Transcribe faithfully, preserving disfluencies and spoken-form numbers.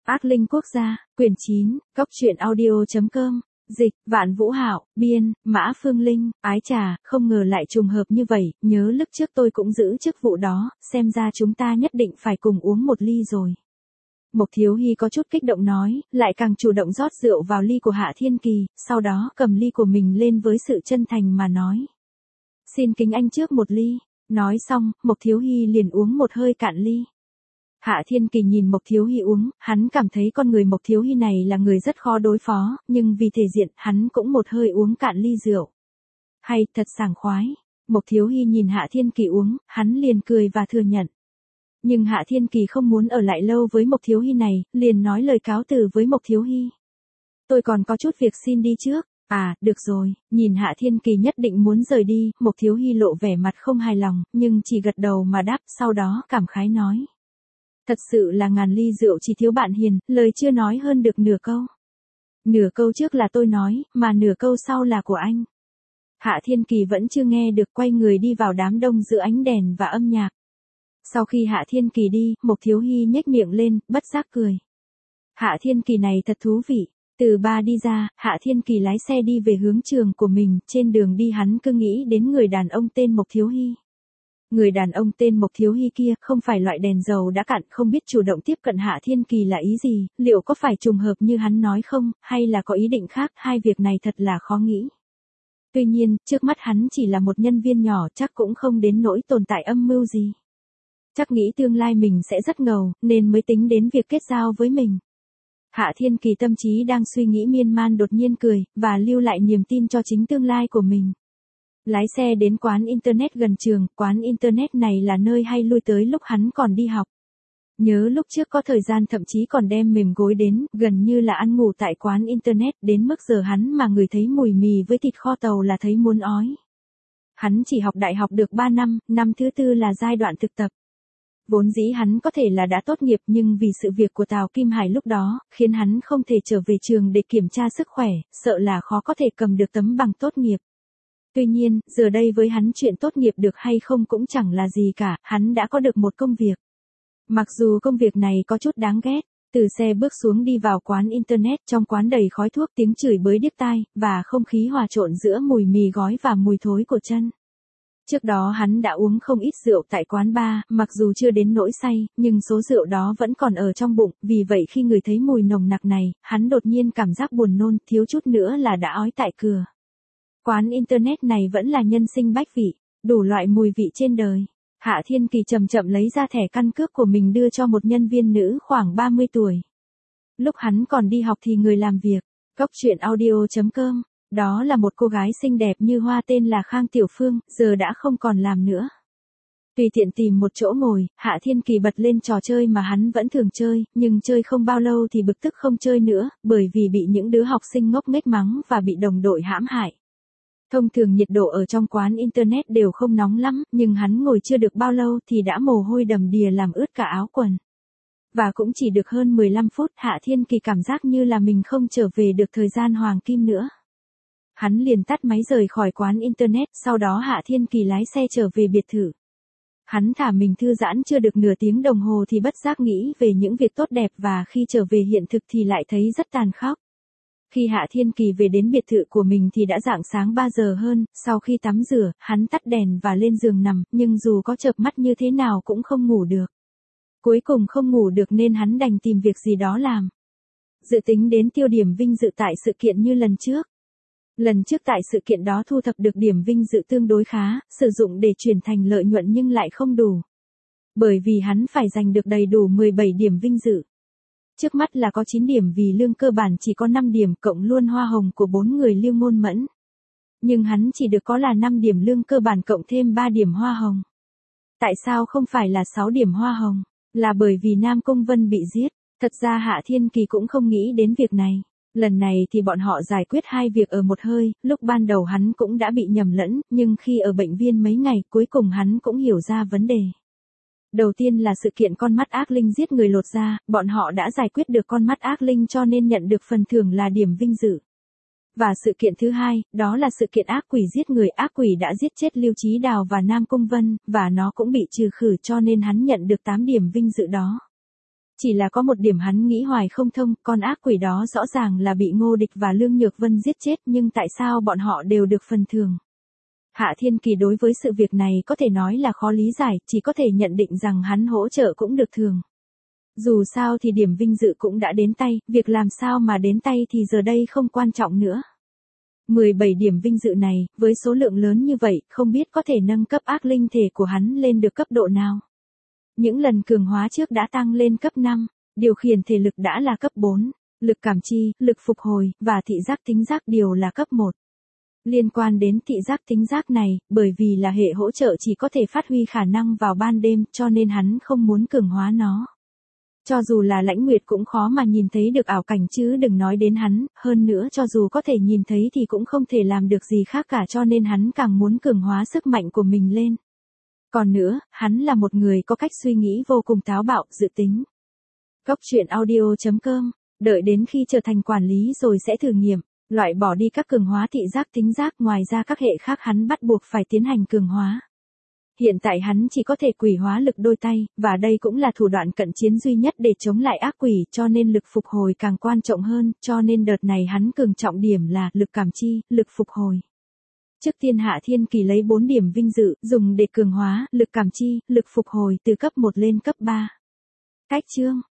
Ác linh quốc gia, quyển chín, cốc truyện audio chấm com, dịch, Vạn Vũ Hạo, biên, Mã Phương Linh, ái chà, không ngờ lại trùng hợp như vậy, nhớ lúc trước tôi cũng giữ chức vụ đó, xem ra chúng ta nhất định phải cùng uống một ly rồi. Mộc Thiếu Hy có chút kích động nói, lại càng chủ động rót rượu vào ly của Hạ Thiên Kỳ, sau đó cầm ly của mình lên với sự chân thành mà nói. Xin kính anh trước một ly. Nói xong, Mộc Thiếu Hy liền uống một hơi cạn ly. Hạ Thiên Kỳ nhìn Mộc Thiếu Hy uống, hắn cảm thấy con người Mộc Thiếu Hy này là người rất khó đối phó, nhưng vì thể diện, hắn cũng một hơi uống cạn ly rượu. Hay, thật sảng khoái. Mộc Thiếu Hy nhìn Hạ Thiên Kỳ uống, hắn liền cười và thừa nhận. Nhưng Hạ Thiên Kỳ không muốn ở lại lâu với Mộc Thiếu Hy này, liền nói lời cáo từ với Mộc Thiếu Hy. Tôi còn có chút việc xin đi trước. À, được rồi, nhìn Hạ Thiên Kỳ nhất định muốn rời đi, Mộc Thiếu Hy lộ vẻ mặt không hài lòng, nhưng chỉ gật đầu mà đáp, sau đó cảm khái nói. Thật sự là ngàn ly rượu chỉ thiếu bạn hiền, lời chưa nói hơn được nửa câu. Nửa câu trước là tôi nói, mà nửa câu sau là của anh. Hạ Thiên Kỳ vẫn chưa nghe được, quay người đi vào đám đông giữa ánh đèn và âm nhạc. Sau khi Hạ Thiên Kỳ đi, Mộc Thiếu Hy nhếch miệng lên, bất giác cười. Hạ Thiên Kỳ này thật thú vị. Từ ba đi ra, Hạ Thiên Kỳ lái xe đi về hướng trường của mình, trên đường đi hắn cứ nghĩ đến người đàn ông tên Mộc Thiếu Hy. Người đàn ông tên Mộc Thiếu Hy kia không phải loại đèn dầu đã cạn, không biết chủ động tiếp cận Hạ Thiên Kỳ là ý gì, liệu có phải trùng hợp như hắn nói không, hay là có ý định khác, hai việc này thật là khó nghĩ. Tuy nhiên, trước mắt hắn chỉ là một nhân viên nhỏ, chắc cũng không đến nỗi tồn tại âm mưu gì. Chắc nghĩ tương lai mình sẽ rất ngầu, nên mới tính đến việc kết giao với mình. Hạ Thiên Kỳ tâm trí đang suy nghĩ miên man đột nhiên cười, và lưu lại niềm tin cho chính tương lai của mình. Lái xe đến quán internet gần trường, quán internet này là nơi hay lui tới lúc hắn còn đi học. Nhớ lúc trước có thời gian thậm chí còn đem mềm gối đến, gần như là ăn ngủ tại quán internet, đến mức giờ hắn mà ngửi thấy mùi mì với thịt kho tàu là thấy muốn ói. Hắn chỉ học đại học được ba năm, năm thứ tư là giai đoạn thực tập. Vốn dĩ hắn có thể là đã tốt nghiệp nhưng vì sự việc của Tào Kim Hải lúc đó, khiến hắn không thể trở về trường để kiểm tra sức khỏe, sợ là khó có thể cầm được tấm bằng tốt nghiệp. Tuy nhiên, giờ đây với hắn chuyện tốt nghiệp được hay không cũng chẳng là gì cả, hắn đã có được một công việc. Mặc dù công việc này có chút đáng ghét, từ xe bước xuống đi vào quán internet, trong quán đầy khói thuốc, tiếng chửi bới điếc tai, và không khí hòa trộn giữa mùi mì gói và mùi thối của chân. Trước đó hắn đã uống không ít rượu tại quán bar, mặc dù chưa đến nỗi say, nhưng số rượu đó vẫn còn ở trong bụng, vì vậy khi người thấy mùi nồng nặc này, hắn đột nhiên cảm giác buồn nôn, thiếu chút nữa là đã ói tại cửa. Quán internet này vẫn là nhân sinh bách vị, đủ loại mùi vị trên đời. Hạ Thiên Kỳ chậm chậm lấy ra thẻ căn cước của mình đưa cho một nhân viên nữ khoảng ba mươi tuổi. Lúc hắn còn đi học thì người làm việc, cốc truyện audio chấm com. Đó là một cô gái xinh đẹp như hoa tên là Khang Tiểu Phương, giờ đã không còn làm nữa. Tùy tiện tìm một chỗ ngồi, Hạ Thiên Kỳ bật lên trò chơi mà hắn vẫn thường chơi, nhưng chơi không bao lâu thì bực tức không chơi nữa, bởi vì bị những đứa học sinh ngốc nghếch mắng và bị đồng đội hãm hại. Thông thường nhiệt độ ở trong quán internet đều không nóng lắm, nhưng hắn ngồi chưa được bao lâu thì đã mồ hôi đầm đìa làm ướt cả áo quần. Và cũng chỉ được hơn mười lăm phút, Hạ Thiên Kỳ cảm giác như là mình không trở về được thời gian hoàng kim nữa. Hắn liền tắt máy rời khỏi quán internet, sau đó Hạ Thiên Kỳ lái xe trở về biệt thự. Hắn thả mình thư giãn chưa được nửa tiếng đồng hồ thì bất giác nghĩ về những việc tốt đẹp, và khi trở về hiện thực thì lại thấy rất tàn khốc. Khi Hạ Thiên Kỳ về đến biệt thự của mình thì đã rạng sáng ba giờ hơn, sau khi tắm rửa, hắn tắt đèn và lên giường nằm, nhưng dù có chợp mắt như thế nào cũng không ngủ được. Cuối cùng không ngủ được nên hắn đành tìm việc gì đó làm. Dự tính đến tiêu điểm vinh dự tại sự kiện như lần trước. Lần trước tại sự kiện đó thu thập được điểm vinh dự tương đối khá, sử dụng để chuyển thành lợi nhuận nhưng lại không đủ. Bởi vì hắn phải giành được đầy đủ mười bảy điểm vinh dự. Trước mắt là có chín điểm vì lương cơ bản chỉ có năm điểm, cộng luôn hoa hồng của bốn người Lưu Ngôn Mẫn. Nhưng hắn chỉ được có là năm điểm lương cơ bản cộng thêm ba điểm hoa hồng. Tại sao không phải là sáu điểm hoa hồng? Là bởi vì Nam Cung Vân bị giết. Thật ra Hạ Thiên Kỳ cũng không nghĩ đến việc này. Lần này thì bọn họ giải quyết hai việc ở một hơi, lúc ban đầu hắn cũng đã bị nhầm lẫn, nhưng khi ở bệnh viện mấy ngày cuối cùng hắn cũng hiểu ra vấn đề. Đầu tiên là sự kiện con mắt ác linh giết người lột da, bọn họ đã giải quyết được con mắt ác linh cho nên nhận được phần thưởng là điểm vinh dự. Và sự kiện thứ hai, đó là sự kiện ác quỷ giết người, ác quỷ đã giết chết Lưu Chí Đào và Nam Cung Vân, và nó cũng bị trừ khử cho nên hắn nhận được tám điểm vinh dự đó. Chỉ là có một điểm hắn nghĩ hoài không thông, con ác quỷ đó rõ ràng là bị Ngô Địch và Lương Nhược Vân giết chết nhưng tại sao bọn họ đều được phần thưởng. Hạ Thiên Kỳ đối với sự việc này có thể nói là khó lý giải, chỉ có thể nhận định rằng hắn hỗ trợ cũng được thưởng. Dù sao thì điểm vinh dự cũng đã đến tay, việc làm sao mà đến tay thì giờ đây không quan trọng nữa. mười bảy điểm vinh dự này, với số lượng lớn như vậy, không biết có thể nâng cấp ác linh thể của hắn lên được cấp độ nào. Những lần cường hóa trước đã tăng lên cấp năm, điều khiển thể lực đã là cấp bốn, lực cảm chi, lực phục hồi, và thị giác thính giác đều là cấp một. Liên quan đến thị giác thính giác này, bởi vì là hệ hỗ trợ chỉ có thể phát huy khả năng vào ban đêm cho nên hắn không muốn cường hóa nó. Cho dù là Lãnh Nguyệt cũng khó mà nhìn thấy được ảo cảnh chứ đừng nói đến hắn, hơn nữa cho dù có thể nhìn thấy thì cũng không thể làm được gì khác cả cho nên hắn càng muốn cường hóa sức mạnh của mình lên. Còn nữa, hắn là một người có cách suy nghĩ vô cùng táo bạo, dự tính. Cốc truyện audio chấm com, đợi đến khi trở thành quản lý rồi sẽ thử nghiệm, loại bỏ đi các cường hóa thị giác thính giác, ngoài ra các hệ khác hắn bắt buộc phải tiến hành cường hóa. Hiện tại hắn chỉ có thể quỷ hóa lực đôi tay, và đây cũng là thủ đoạn cận chiến duy nhất để chống lại ác quỷ cho nên lực phục hồi càng quan trọng hơn, cho nên đợt này hắn cường trọng điểm là lực cảm chi, lực phục hồi. Trước tiên Hạ Thiên Kỳ lấy bốn điểm vinh dự, dùng để cường hóa, lực cảm chi, lực phục hồi từ cấp một lên cấp ba. Cách chương